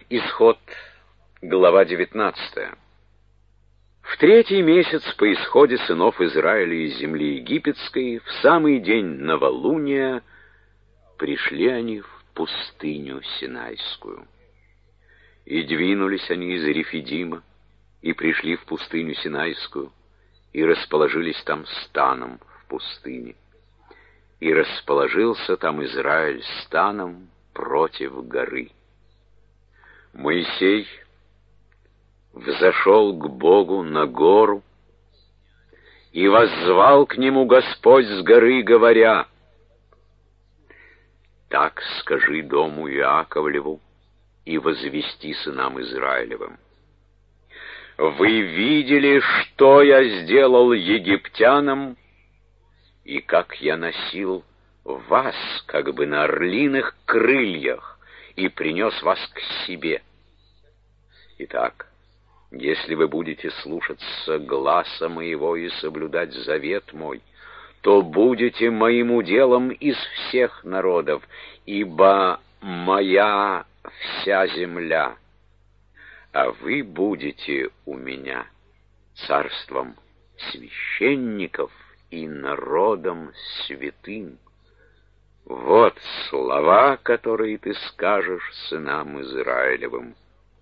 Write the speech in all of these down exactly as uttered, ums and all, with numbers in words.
Исход, глава девятнадцатая. В третий месяц по исходе сынов Израиля из земли египетской, в самый день новолуния, пришли они в пустыню Синайскую. И двинулись они из Рефидима, и пришли в пустыню Синайскую, и расположились там станом в пустыне. И расположился там Израиль станом против горы. Моисей взошел к Богу на гору, и воззвал к нему Господь с горы, говоря: «Так скажи дому Иаковлеву и возвести сынам Израилевым: вы видели, что я сделал египтянам, и как я носил вас, как бы на орлиных крыльях, и принес вас к себе. Итак, если вы будете слушаться гласа моего и соблюдать завет мой, то будете моим уделом из всех народов, ибо моя вся земля, а вы будете у меня царством священников и народом святым. Вот слова, которые ты скажешь сынам Израилевым».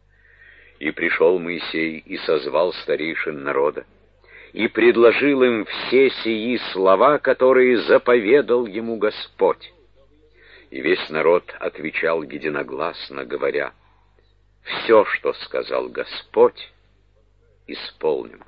И пришел Моисей и созвал старейшин народа, и предложил им все сии слова, которые заповедал ему Господь. И весь народ отвечал единогласно, говоря: «Все, что сказал Господь, исполним».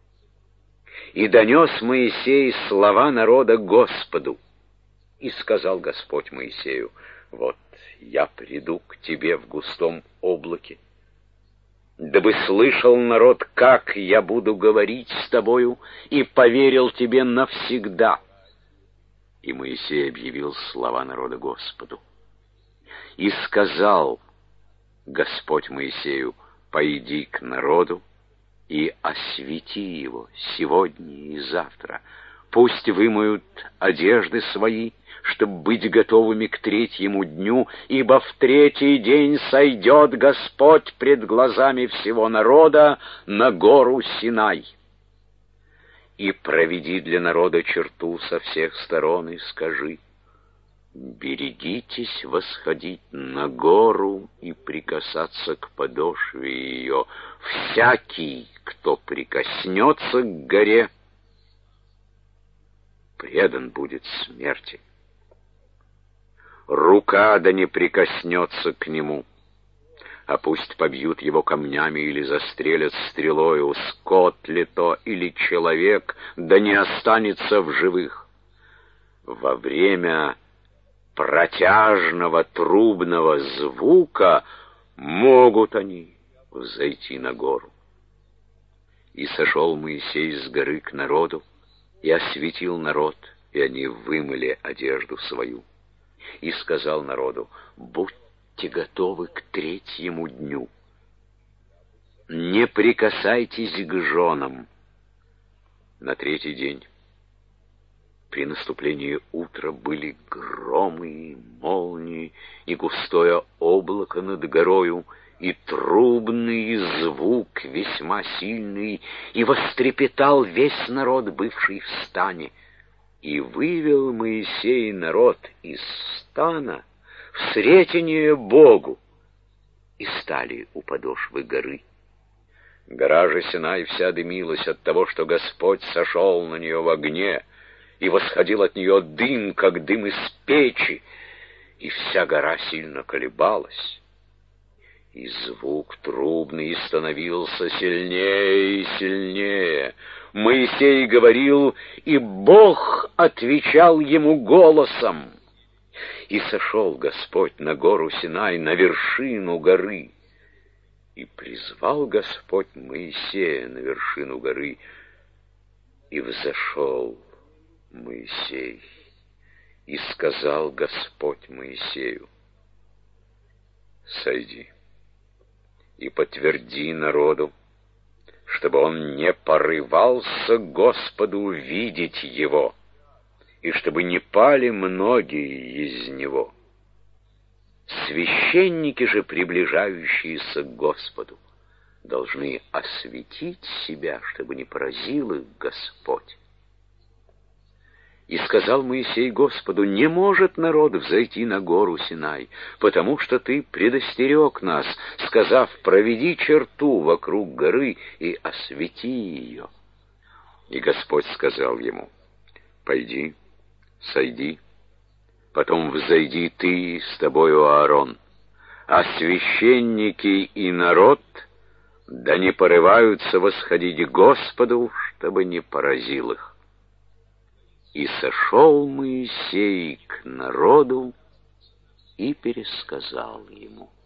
И донес Моисей слова народа Господу. И сказал Господь Моисею: «Вот я приду к тебе в густом облаке, дабы слышал народ, как я буду говорить с тобою, и поверил тебе навсегда». И Моисей объявил слова народа Господу. И сказал Господь Моисею: «Пойди к народу и освети его сегодня и завтра. Пусть вымоют одежды свои, чтобы быть готовыми к третьему дню, ибо в третий день сойдет Господь пред глазами всего народа на гору Синай. И проведи для народа черту со всех сторон и скажи: берегитесь восходить на гору и прикасаться к подошве ее. Всякий, кто прикоснется к горе, предан будет смерти. Рука да не прикоснется к нему, а пусть побьют его камнями или застрелят стрелою, скот ли то или человек, да не останется в живых. Во время протяжного трубного звука могут они взойти на гору». И сошел Моисей с горы к народу, и осветил народ, и они вымыли одежду свою. И сказал народу: «Будьте готовы к третьему дню. Не прикасайтесь к женам». На третий день при наступлении утра были громы и молнии, и густое облако над горою, и трубный звук весьма сильный, и вострепетал весь народ, бывший в стане. И вывел Моисей народ из стана в сретение Богу, и стали у подошвы горы. Гора же Синай вся дымилась от того, что Господь сошел на нее в огне, и восходил от нее дым, как дым из печи, и вся гора сильно колебалась. И звук трубный становился сильнее и сильнее. Моисей говорил, и Бог отвечал ему голосом. И сошел Господь на гору Синай, на вершину горы. И призвал Господь Моисея на вершину горы, и взошел Моисей. И сказал Господь Моисею: «Сойди и подтверди народу, чтобы он не порывался к Господу видеть его, и чтобы не пали многие из него». Священники же, приближающиеся к Господу, должны осветить себя, чтобы не поразил их Господь. И сказал Моисей Господу: не может народ взойти на гору Синай, потому что ты предостерег нас, сказав: проведи черту вокруг горы и освети ее. И Господь сказал ему: пойди, сойди, потом взойди ты с тобою Аарон, а священники и народ да не порываются восходить к Господу, чтобы не поразил их. И сошел Моисей к народу и пересказал ему.